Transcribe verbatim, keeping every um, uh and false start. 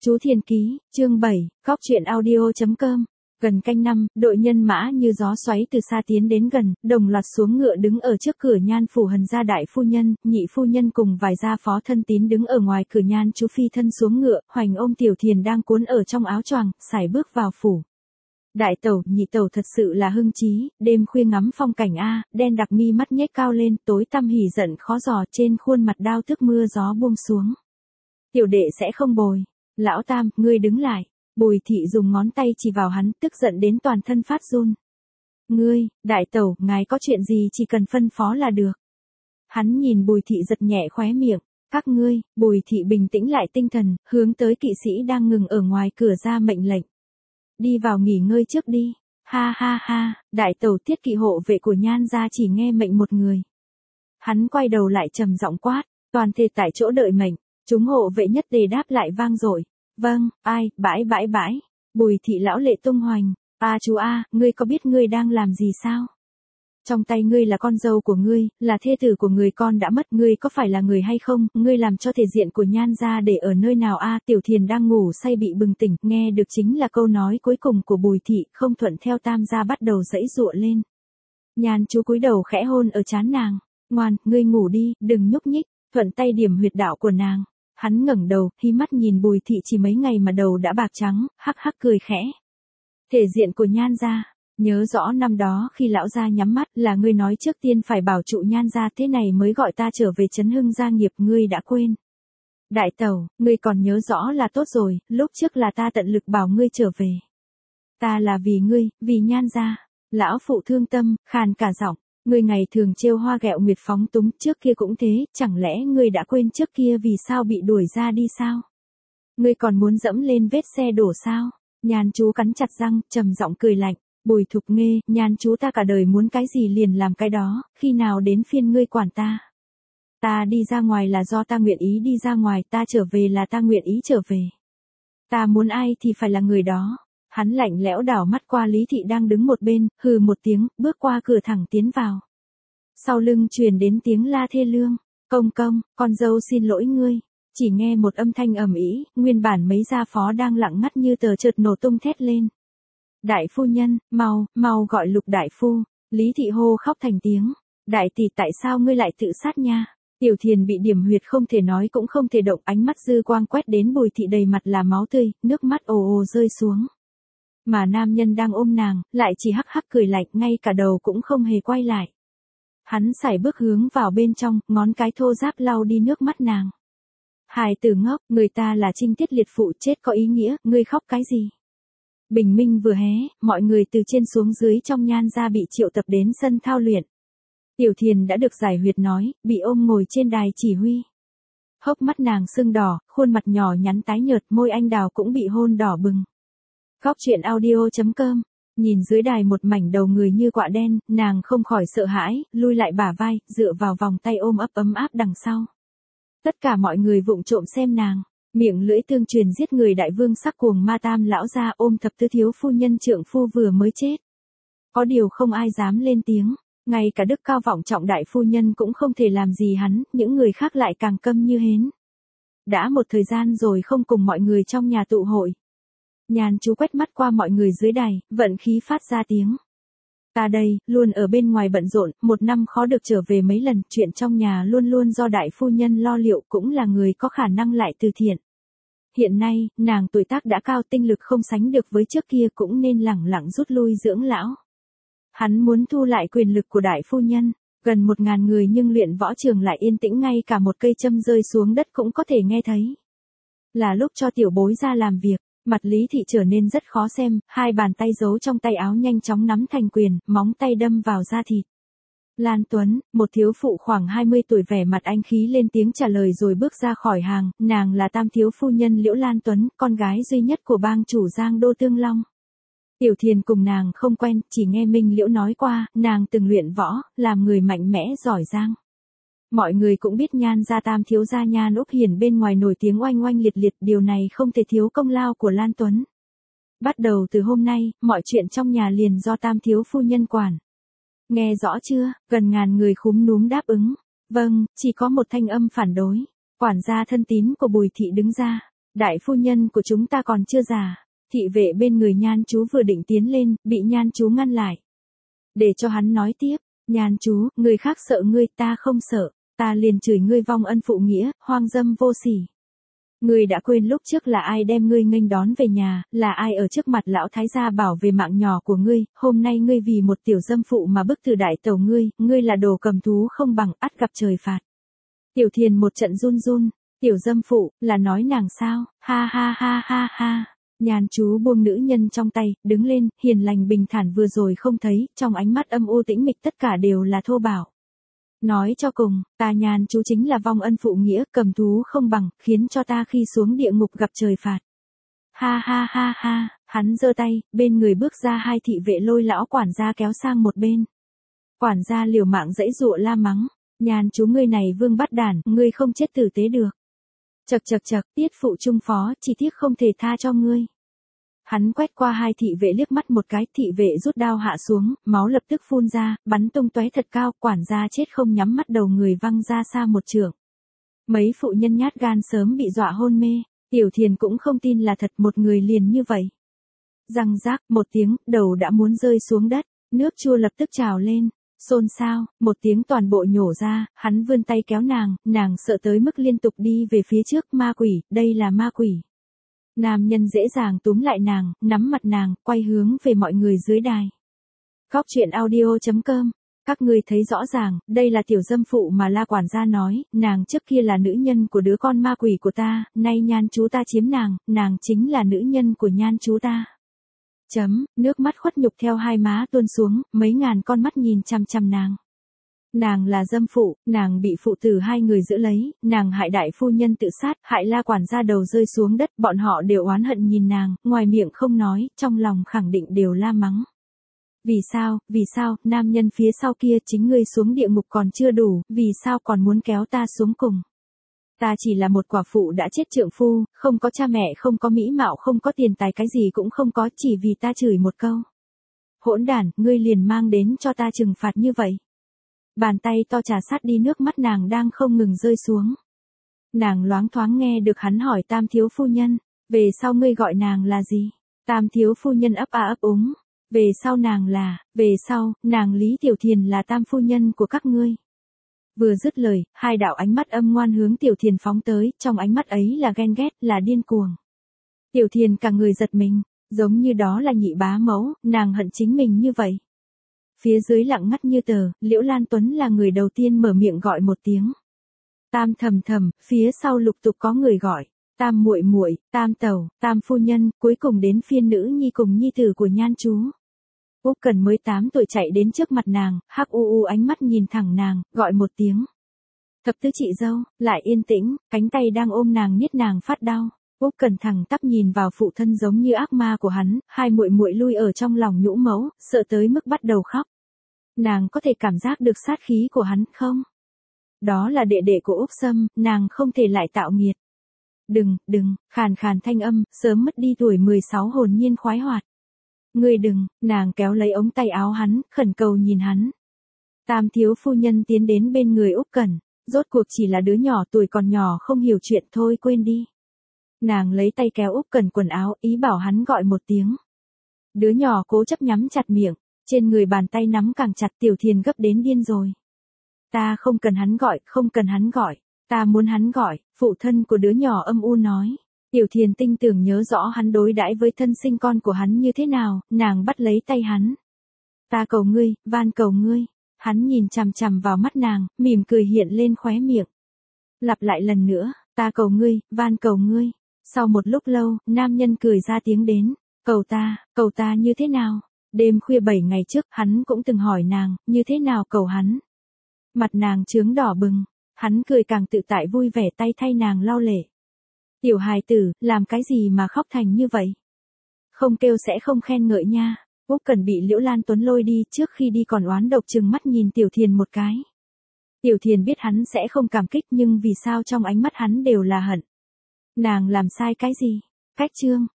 Chú Thiên Ký, chương bảy, Cóc truyện audio chấm com. Gần canh năm, đội nhân mã như gió xoáy từ xa tiến đến gần, đồng loạt xuống ngựa đứng ở trước cửa Nhan phủ Hần gia đại phu nhân, nhị phu nhân cùng vài gia phó thân tín đứng ở ngoài cửa Nhan chú phi thân xuống ngựa, hoành ôm Tiểu Thiền đang cuốn ở trong áo choàng, sải bước vào phủ. Đại tẩu, nhị tẩu thật sự là hưng trí, đêm khuya ngắm phong cảnh a, đen đặc mi mắt nhếch cao lên, tối tăm hỉ giận khó dò, trên khuôn mặt đao tức mưa gió buông xuống. Tiểu đệ sẽ không bồi. Lão Tam, ngươi đứng lại. Bùi thị dùng ngón tay chỉ vào hắn, tức giận đến toàn thân phát run. Ngươi, đại tẩu, ngài có chuyện gì chỉ cần phân phó là được. Hắn nhìn Bùi thị giật nhẹ khóe miệng. Các ngươi, Bùi thị bình tĩnh lại tinh thần, hướng tới kỵ sĩ đang ngừng ở ngoài cửa ra mệnh lệnh. Đi vào nghỉ ngơi trước đi. Ha ha ha, đại tẩu Tiết kỵ hộ vệ của Nhan gia chỉ nghe mệnh một người. Hắn quay đầu lại trầm giọng quát, toàn thể tại chỗ đợi mệnh. Chúng hộ vệ nhất tề đáp lại vang dội. Vâng, ai, bãi bãi bãi. Bùi thị lão lệ tung hoành. A chú A, ngươi có biết ngươi đang làm gì sao? Trong tay ngươi là con dâu của ngươi, là thê tử của người con đã mất, ngươi có phải là người hay không? Ngươi làm cho thể diện của Nhan gia để ở nơi nào a? Tiểu Thiền đang ngủ say bị bừng tỉnh, nghe được chính là câu nói cuối cùng của Bùi thị, không thuận theo Tam gia bắt đầu giãy giụa lên. Nhan chú cúi đầu khẽ hôn ở trán nàng. Ngoan, ngươi ngủ đi, đừng nhúc nhích. Thuận tay điểm huyệt đạo của nàng. Hắn ngẩng đầu, hí mắt nhìn Bùi thị chỉ mấy ngày mà đầu đã bạc trắng, hắc hắc cười khẽ. Thể diện của Nhan gia, nhớ rõ năm đó khi lão gia nhắm mắt là ngươi nói trước tiên phải bảo trụ Nhan gia, thế này mới gọi ta trở về trấn hưng gia nghiệp, ngươi đã quên. Đại tẩu, ngươi còn nhớ rõ là tốt rồi, lúc trước là ta tận lực bảo ngươi trở về. Ta là vì ngươi, vì Nhan gia. Lão phụ thương tâm, khàn cả giọng. Ngươi ngày thường trêu hoa ghẹo nguyệt phóng túng, trước kia cũng thế, chẳng lẽ ngươi đã quên trước kia vì sao bị đuổi ra đi sao? Ngươi còn muốn dẫm lên vết xe đổ sao? Nhan chú cắn chặt răng, trầm giọng cười lạnh. Bùi Thục Nghê, Nhan chú ta cả đời muốn cái gì liền làm cái đó, khi nào đến phiên ngươi quản ta? Ta đi ra ngoài là do ta nguyện ý đi ra ngoài, ta trở về là ta nguyện ý trở về. Ta muốn ai thì phải là người đó. Hắn lạnh lẽo đảo mắt qua Lý Thị đang đứng một bên, hừ một tiếng, bước qua cửa thẳng tiến vào. Sau lưng truyền đến tiếng la thê lương. Công công, con dâu xin lỗi ngươi. Chỉ nghe một âm thanh ầm ĩ, nguyên bản mấy gia phó đang lặng ngắt như tờ chợt nổ tung thét lên. Đại phu nhân, mau, mau gọi Lục đại phu. Lý Thị hô khóc thành tiếng. Đại tỷ, tại sao ngươi lại tự sát nha? Tiểu Thiền bị điểm huyệt không thể nói cũng không thể động, ánh mắt dư quang quét đến Bùi Thị đầy mặt là máu tươi, nước mắt ồ ồ rơi xuống. Mà nam nhân đang ôm nàng, lại chỉ hắc hắc cười lạnh, ngay cả đầu cũng không hề quay lại. Hắn sải bước hướng vào bên trong, ngón cái thô ráp lau đi nước mắt nàng. Hài tử ngốc, người ta là trinh tiết liệt phụ, chết có ý nghĩa, ngươi khóc cái gì? Bình minh vừa hé, mọi người từ trên xuống dưới trong Nhan gia bị triệu tập đến sân thao luyện. Tiểu Thiền đã được giải huyệt nói, bị ôm ngồi trên đài chỉ huy. Hốc mắt nàng sưng đỏ, khuôn mặt nhỏ nhắn tái nhợt, môi anh đào cũng bị hôn đỏ bừng. Cóc truyện audio chấm com. Nhìn dưới đài một mảnh đầu người như quạ đen, nàng không khỏi sợ hãi, lui lại bả vai, dựa vào vòng tay ôm ấp ấm áp đằng sau. Tất cả mọi người vụng trộm xem nàng, miệng lưỡi tương truyền giết người đại vương sắc cuồng ma Tam lão gia ôm thập tứ thiếu phu nhân trượng phu vừa mới chết. Có điều không ai dám lên tiếng, ngay cả đức cao vọng trọng đại phu nhân cũng không thể làm gì hắn, những người khác lại càng câm như hến. Đã một thời gian rồi không cùng mọi người trong nhà tụ hội. Nhan chú quét mắt qua mọi người dưới đài, vận khí phát ra tiếng. Ta đây, luôn ở bên ngoài bận rộn, một năm khó được trở về mấy lần, chuyện trong nhà luôn luôn do đại phu nhân lo liệu, cũng là người có khả năng lại từ thiện. Hiện nay, nàng tuổi tác đã cao, tinh lực không sánh được với trước kia, cũng nên lẳng lặng rút lui dưỡng lão. Hắn muốn thu lại quyền lực của đại phu nhân, gần một ngàn người nhưng luyện võ trường lại yên tĩnh, ngay cả một cây châm rơi xuống đất cũng có thể nghe thấy. Là lúc cho tiểu bối ra làm việc. Mặt Lý Thị trở nên rất khó xem, hai bàn tay giấu trong tay áo nhanh chóng nắm thành quyền, móng tay đâm vào da thịt. Lan Tuấn, một thiếu phụ khoảng hai mươi tuổi vẻ mặt anh khí lên tiếng trả lời rồi bước ra khỏi hàng, nàng là tam thiếu phu nhân Liễu Lan Tuấn, con gái duy nhất của bang chủ Giang Đô Tương Long. Tiểu Thiền cùng nàng không quen, chỉ nghe Minh Liễu nói qua, nàng từng luyện võ, làm người mạnh mẽ giỏi giang. Mọi người cũng biết Nhan gia tam thiếu gia Nhan Úc Hiền bên ngoài nổi tiếng oanh oanh liệt liệt, điều này không thể thiếu công lao của Lan Tuấn. Bắt đầu từ hôm nay, mọi chuyện trong nhà liền do tam thiếu phu nhân quản. Nghe rõ chưa? Gần ngàn người khúm núm đáp ứng. Vâng, chỉ có một thanh âm phản đối. Quản gia thân tín của Bùi thị đứng ra. Đại phu nhân của chúng ta còn chưa già. Thị vệ bên người Nhan chú vừa định tiến lên, bị Nhan chú ngăn lại. Để cho hắn nói tiếp, Nhan chú, người khác sợ ngươi, ta không sợ, ta liền chửi ngươi vong ân phụ nghĩa, hoang dâm vô sỉ. Ngươi đã quên lúc trước là ai đem ngươi nghênh đón về nhà, là ai ở trước mặt lão thái gia bảo về mạng nhỏ của ngươi, hôm nay ngươi vì một tiểu dâm phụ mà bức từ đại tẩu ngươi, ngươi là đồ cầm thú không bằng, ắt gặp trời phạt. Tiểu Thiền một trận run run, tiểu dâm phụ, là nói nàng sao, ha ha ha ha ha. Nhan chú buông nữ nhân trong tay, đứng lên, hiền lành bình thản vừa rồi không thấy, trong ánh mắt âm u tĩnh mịch tất cả đều là thô bạo. Nói cho cùng, ta Nhan chú chính là vong ân phụ nghĩa, cầm thú không bằng, khiến cho ta khi xuống địa ngục gặp trời phạt. Ha ha ha ha, hắn giơ tay, bên người bước ra hai thị vệ lôi lão quản gia kéo sang một bên. Quản gia liều mạng dãy dụa la mắng, Nhan chú ngươi này vương bắt đản, ngươi không chết tử tế được. Chậc chậc chậc, tiết phụ trung phó, chỉ tiếc không thể tha cho ngươi. Hắn quét qua hai thị vệ liếc mắt một cái, thị vệ rút đao hạ xuống, máu lập tức phun ra, bắn tung tóe thật cao, quản gia chết không nhắm mắt đầu người văng ra xa một trượng. Mấy phụ nhân nhát gan sớm bị dọa hôn mê, Tiểu Thiền cũng không tin là thật, một người liền như vậy. Răng rác, một tiếng, đầu đã muốn rơi xuống đất, nước chua lập tức trào lên. Xôn xao, một tiếng toàn bộ nhổ ra, hắn vươn tay kéo nàng, nàng sợ tới mức liên tục đi về phía trước, ma quỷ, đây là ma quỷ. Nam nhân dễ dàng túm lại nàng, nắm mặt nàng, quay hướng về mọi người dưới đài. Góc truyện audio chấm com. Các ngươi thấy rõ ràng, đây là tiểu dâm phụ mà La quản gia nói, nàng trước kia là nữ nhân của đứa con ma quỷ của ta, nay Nhan chú ta chiếm nàng, nàng chính là nữ nhân của Nhan chú ta. Chấm, nước mắt khuất nhục theo hai má tuôn xuống, mấy ngàn con mắt nhìn chăm chăm nàng. Nàng là dâm phụ, nàng bị phụ tử hai người giữ lấy, nàng hại đại phu nhân tự sát, hại La quản gia đầu rơi xuống đất, bọn họ đều oán hận nhìn nàng, ngoài miệng không nói, trong lòng khẳng định đều la mắng. Vì sao, vì sao, nam nhân phía sau kia chính ngươi xuống địa ngục còn chưa đủ, vì sao còn muốn kéo ta xuống cùng. Ta chỉ là một quả phụ đã chết trượng phu, không có cha mẹ, không có mỹ mạo, không có tiền tài, cái gì cũng không có, chỉ vì ta chửi một câu. Hỗn đản, ngươi liền mang đến cho ta trừng phạt như vậy. Bàn tay to trà sát đi, nước mắt nàng đang không ngừng rơi xuống. Nàng loáng thoáng nghe được hắn hỏi Tam thiếu phu nhân, về sau ngươi gọi nàng là gì? Tam thiếu phu nhân ấp a ấp úng, về sau nàng là, về sau, nàng Lý Tiểu Thiền là tam phu nhân của các ngươi. Vừa dứt lời, hai đạo ánh mắt âm ngoan hướng Tiểu Thiền phóng tới, trong ánh mắt ấy là ghen ghét, là điên cuồng. Tiểu Thiền cả người giật mình, giống như đó là nhị bá mẫu, nàng hận chính mình như vậy. Phía dưới lặng ngắt như tờ, Liễu Lan Tuấn là người đầu tiên mở miệng gọi một tiếng. Tam thầm thầm, phía sau lục tục có người gọi, Tam muội muội, Tam tẩu, Tam phu nhân, cuối cùng đến phiên nữ nhi cùng nhi tử của Nhan chú. Úc Cần mới tám tuổi chạy đến trước mặt nàng, hắc u u ánh mắt nhìn thẳng nàng, gọi một tiếng. Thập tứ chị dâu, lại yên tĩnh, cánh tay đang ôm nàng niết nàng phát đau. Úc Cần thẳng tắp nhìn vào phụ thân giống như ác ma của hắn, hai muội muội lui ở trong lòng nhũ mẫu, sợ tới mức bắt đầu khóc. Nàng có thể cảm giác được sát khí của hắn không? Đó là đệ đệ của Úc Sâm, nàng không thể lại tạo nghiệt. Đừng, đừng, khàn khàn thanh âm, sớm mất đi tuổi mười sáu hồn nhiên khoái hoạt. Ngươi đừng, nàng kéo lấy ống tay áo hắn, khẩn cầu nhìn hắn. Tam thiếu phu nhân tiến đến bên người Úc Cẩn, rốt cuộc chỉ là đứa nhỏ tuổi còn nhỏ không hiểu chuyện thôi quên đi. Nàng lấy tay kéo Úc Cẩn quần áo, ý bảo hắn gọi một tiếng. Đứa nhỏ cố chấp nhắm chặt miệng, trên người bàn tay nắm càng chặt. Tiểu Thiền gấp đến điên rồi. Ta không cần hắn gọi, không cần hắn gọi, ta muốn hắn gọi, phụ thân của đứa nhỏ âm u nói. Tiểu Thiền tinh tưởng nhớ rõ hắn đối đãi với thân sinh con của hắn như thế nào, nàng bắt lấy tay hắn. Ta cầu ngươi, van cầu ngươi. Hắn nhìn chằm chằm vào mắt nàng, mỉm cười hiện lên khóe miệng. Lặp lại lần nữa, ta cầu ngươi, van cầu ngươi. Sau một lúc lâu, nam nhân cười ra tiếng đến, cầu ta, cầu ta như thế nào? Đêm khuya bảy ngày trước, hắn cũng từng hỏi nàng, như thế nào cầu hắn? Mặt nàng chướng đỏ bừng, hắn cười càng tự tại vui vẻ, tay thay nàng lau lệ. Tiểu hài tử, làm cái gì mà khóc thành như vậy? Không kêu sẽ không khen ngợi nha. Úc Cẩn bị Liễu Lan Tuấn lôi đi, trước khi đi còn oán độc trừng mắt nhìn Tiểu Thiền một cái. Tiểu Thiền biết hắn sẽ không cảm kích, nhưng vì sao trong ánh mắt hắn đều là hận. Nàng làm sai cái gì? Cách chương,